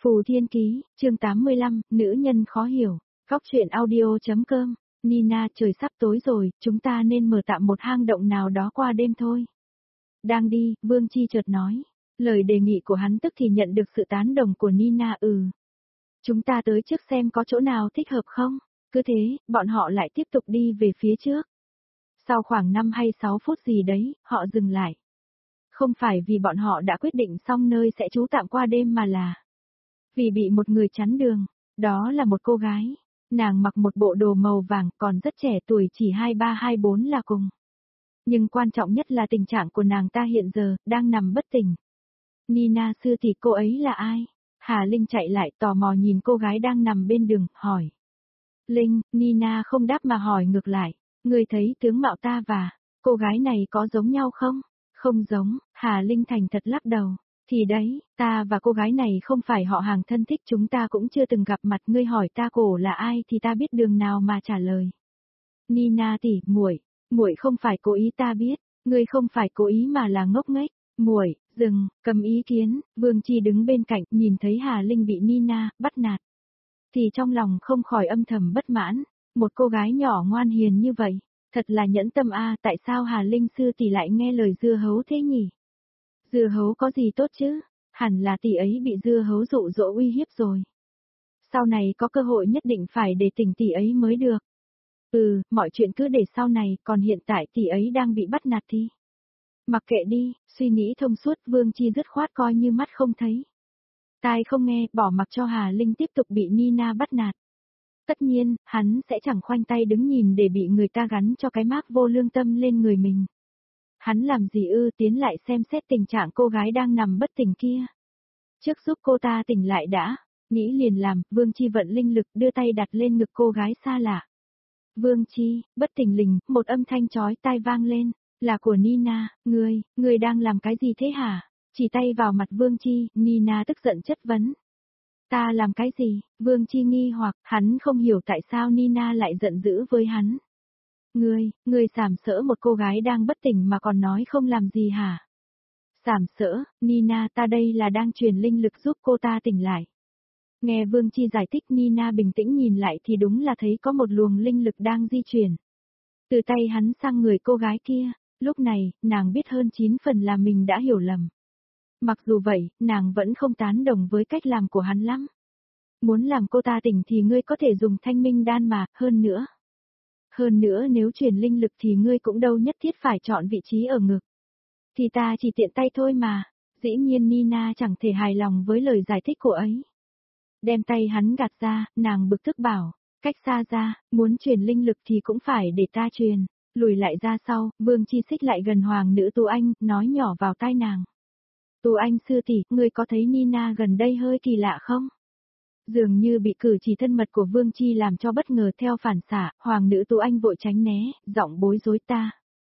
Phù Thiên Ký, chương 85, nữ nhân khó hiểu, góc truyện audio.com, Nina trời sắp tối rồi, chúng ta nên mở tạm một hang động nào đó qua đêm thôi. Đang đi, Vương Chi chợt nói, lời đề nghị của hắn tức thì nhận được sự tán đồng của Nina. Chúng ta tới trước xem có chỗ nào thích hợp không, cứ thế, bọn họ lại tiếp tục đi về phía trước. Sau khoảng 5 hay 6 phút gì đấy, họ dừng lại. Không phải vì bọn họ đã quyết định xong nơi sẽ trú tạm qua đêm mà là vì bị một người chắn đường, đó là một cô gái. Nàng mặc một bộ đồ màu vàng còn rất trẻ tuổi chỉ 23-24 là cùng. Nhưng quan trọng nhất là tình trạng của nàng ta hiện giờ, đang nằm bất tỉnh. Nina sư thì cô ấy là ai? Hà Linh chạy lại tò mò nhìn cô gái đang nằm bên đường, hỏi. Linh, Nina không đáp mà hỏi ngược lại, người thấy tướng mạo ta và cô gái này có giống nhau không? Không giống, Hà Linh thành thật lắc đầu. Thì đấy, ta và cô gái này không phải họ hàng thân thích, chúng ta cũng chưa từng gặp mặt, ngươi hỏi ta cổ là ai thì ta biết đường nào mà trả lời. Nina tỷ, muội không phải cố ý, ta biết, ngươi không phải cố ý mà là ngốc nghếch. Muội, dừng, cầm ý kiến. Vương Chi đứng bên cạnh, nhìn thấy Hà Linh bị Nina bắt nạt, thì trong lòng không khỏi âm thầm bất mãn, một cô gái nhỏ ngoan hiền như vậy, thật là nhẫn tâm a, tại sao Hà Linh sư tỷ lại nghe lời dưa hấu thế nhỉ? Dưa hấu có gì tốt chứ, hẳn là tỷ ấy bị dưa hấu dụ dỗ uy hiếp rồi. Sau này có cơ hội nhất định phải để tỉnh tỷ ấy mới được. Mọi chuyện cứ để sau này, còn hiện tại tỷ ấy đang bị bắt nạt thì mặc kệ đi, suy nghĩ thông suốt, Vương Chi dứt khoát coi như mắt không thấy. Tai không nghe, bỏ mặc cho Hà Linh tiếp tục bị Nina bắt nạt. Tất nhiên, hắn sẽ chẳng khoanh tay đứng nhìn để bị người ta gắn cho cái mác vô lương tâm lên người mình. Hắn làm gì tiến lại xem xét tình trạng cô gái đang nằm bất tỉnh kia. Trước giúp cô ta tỉnh lại đã, nghĩ liền làm, Vương Chi vận linh lực đưa tay đặt lên ngực cô gái xa lạ. Vương Chi, bất thình lình, một âm thanh chói tai vang lên, là của Nina, ngươi đang làm cái gì thế hả? Chỉ tay vào mặt Vương Chi, Nina tức giận chất vấn. Ta làm cái gì? Vương Chi nghi hoặc, hắn không hiểu tại sao Nina lại giận dữ với hắn. Ngươi sàm sỡ một cô gái đang bất tỉnh mà còn nói không làm gì hả? Sàm sỡ, Nina, ta đây là đang truyền linh lực giúp cô ta tỉnh lại. Nghe Vương Chi giải thích, Nina bình tĩnh nhìn lại thì đúng là thấy có một luồng linh lực đang di chuyển từ tay hắn sang người cô gái kia. Lúc này, nàng biết hơn 9 phần là mình đã hiểu lầm. Mặc dù vậy, nàng vẫn không tán đồng với cách làm của hắn lắm. Muốn làm cô ta tỉnh thì ngươi có thể dùng thanh minh đan mà, hơn nữa nếu truyền linh lực thì ngươi cũng đâu nhất thiết phải chọn vị trí ở ngực. Thì ta chỉ tiện tay thôi mà. Dĩ nhiên Nina chẳng thể hài lòng với lời giải thích của ấy. Đem tay hắn gạt ra, nàng bực tức bảo, cách xa ra, muốn truyền linh lực thì cũng phải để ta truyền. Lùi lại ra sau, Vương Chi xích lại gần hoàng nữ Tu Anh, nói nhỏ vào tai nàng. Tu Anh sư tỷ, ngươi có thấy Nina gần đây hơi kỳ lạ không? Dường như bị cử chỉ thân mật của Vương Chi làm cho bất ngờ, theo phản xạ, hoàng nữ Tu Anh vội tránh né, giọng bối rối ta.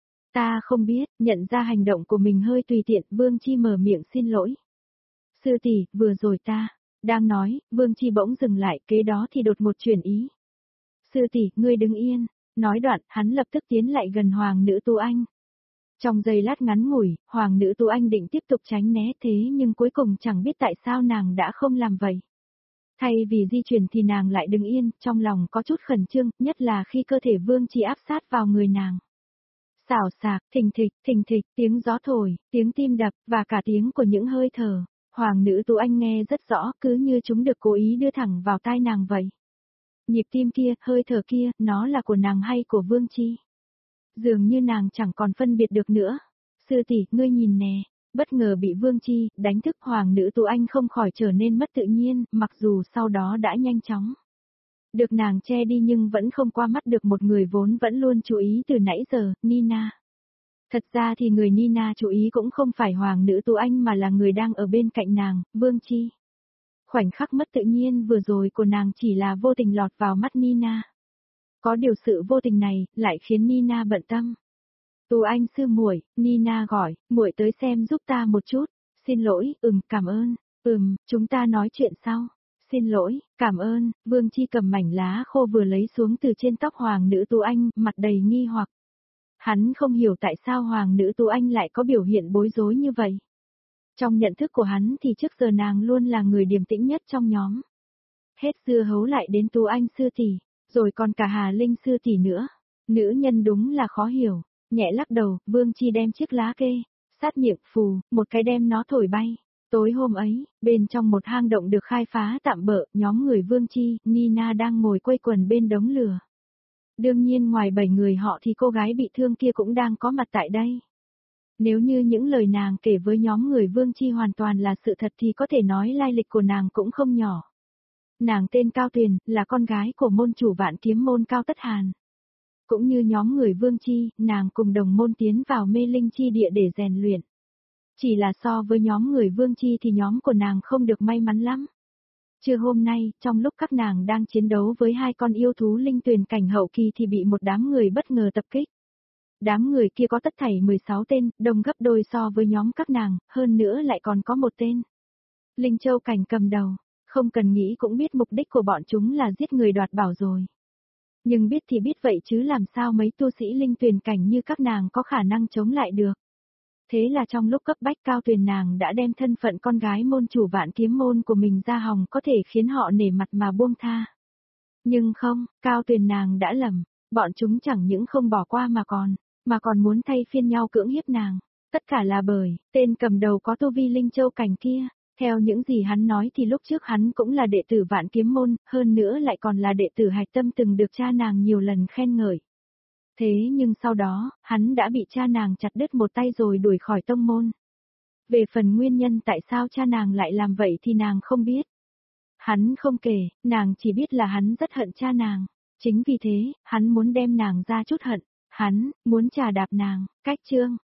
Ta không biết, nhận ra hành động của mình hơi tùy tiện, Vương Chi mở miệng xin lỗi. Sư tỷ, vừa rồi ta đang nói, Vương Chi bỗng dừng lại, kế đó thì đột ngột chuyển ý. Sư tỷ, ngươi đứng yên. Nói đoạn, hắn lập tức tiến lại gần hoàng nữ Tu Anh. Trong giây lát ngắn ngủi, hoàng nữ Tu Anh định tiếp tục tránh né, thế nhưng cuối cùng chẳng biết tại sao nàng đã không làm vậy. Thay vì di chuyển thì nàng lại đứng yên, trong lòng có chút khẩn trương, nhất là khi cơ thể Vương Chi áp sát vào người nàng. Xào xạc, thình thịch, tiếng gió thổi, tiếng tim đập, và cả tiếng của những hơi thở. Hoàng nữ Tu Anh nghe rất rõ, cứ như chúng được cố ý đưa thẳng vào tai nàng vậy. Nhịp tim kia, hơi thở kia, nó là của nàng hay của Vương Chi? Dường như nàng chẳng còn phân biệt được nữa. Sư tỷ, ngươi nhìn nè. Bất ngờ bị Vương Chi đánh thức, hoàng nữ Tu Anh không khỏi trở nên mất tự nhiên, mặc dù sau đó đã nhanh chóng được nàng che đi nhưng vẫn không qua mắt được một người vốn vẫn luôn chú ý từ nãy giờ, Nina. Thật ra thì người Nina chú ý cũng không phải hoàng nữ Tu Anh mà là người đang ở bên cạnh nàng, Vương Chi. Khoảnh khắc mất tự nhiên vừa rồi của nàng chỉ là vô tình lọt vào mắt Nina. Có điều sự vô tình này lại khiến Nina bận tâm. Tu Anh sư muội, Nina gọi, muội tới xem giúp ta một chút. Xin lỗi, cảm ơn. Chúng ta nói chuyện sau. Xin lỗi, cảm ơn. Vương Chi cầm mảnh lá khô vừa lấy xuống từ trên tóc hoàng nữ Tu Anh, mặt đầy nghi hoặc. Hắn không hiểu tại sao hoàng nữ Tu Anh lại có biểu hiện bối rối như vậy. Trong nhận thức của hắn thì trước giờ nàng luôn là người điềm tĩnh nhất trong nhóm. Hết Dưa Hấu lại đến Tú Anh sư tỷ, rồi còn cả Hà Linh sư tỷ nữa. Nữ nhân đúng là khó hiểu, nhẹ lắc đầu, Vương Chi đem chiếc lá kê, sát miệng phù, một cái đem nó thổi bay. Tối hôm ấy, bên trong một hang động được khai phá tạm bợ, nhóm người Vương Chi, Nina đang ngồi quây quần bên đống lửa. Đương nhiên ngoài 7 người họ thì cô gái bị thương kia cũng đang có mặt tại đây. Nếu như những lời nàng kể với nhóm người Vương Chi hoàn toàn là sự thật thì có thể nói lai lịch của nàng cũng không nhỏ. Nàng tên Cao Tuyền, là con gái của môn chủ Vạn Kiếm môn Cao Tất Hàn. Cũng như nhóm người Vương Chi, nàng cùng đồng môn tiến vào mê linh chi địa để rèn luyện. Chỉ là so với nhóm người Vương Chi thì nhóm của nàng không được may mắn lắm. Trưa hôm nay, trong lúc các nàng đang chiến đấu với 2 con yêu thú linh tuyền cảnh hậu kỳ thì bị một đám người bất ngờ tập kích. Đám người kia có tất thảy 16 tên, đông gấp đôi so với nhóm các nàng, hơn nữa lại còn có một tên. Linh Châu cảnh cầm đầu, không cần nghĩ cũng biết mục đích của bọn chúng là giết người đoạt bảo rồi. Nhưng biết thì biết vậy chứ làm sao mấy tu sĩ linh tuyền cảnh như các nàng có khả năng chống lại được. Thế là trong lúc cấp bách Cao Tuyền nàng đã đem thân phận con gái môn chủ Vạn Kiếm môn của mình ra hòng có thể khiến họ nể mặt mà buông tha. Nhưng không, Cao Tuyền nàng đã lầm, bọn chúng chẳng những không bỏ qua mà còn muốn thay phiên nhau cưỡng hiếp nàng. Tất cả là bởi, tên cầm đầu có tu vi Linh Châu cảnh kia, theo những gì hắn nói thì lúc trước hắn cũng là đệ tử Vạn Kiếm môn, hơn nữa lại còn là đệ tử Hạch Tâm từng được cha nàng nhiều lần khen ngợi. Thế nhưng sau đó, hắn đã bị cha nàng chặt đứt một tay rồi đuổi khỏi tông môn. Về phần nguyên nhân tại sao cha nàng lại làm vậy thì nàng không biết. Hắn không kể, nàng chỉ biết là hắn rất hận cha nàng. Chính vì thế, hắn muốn đem nàng ra chút hận. Hắn muốn chà đạp nàng. Cách chương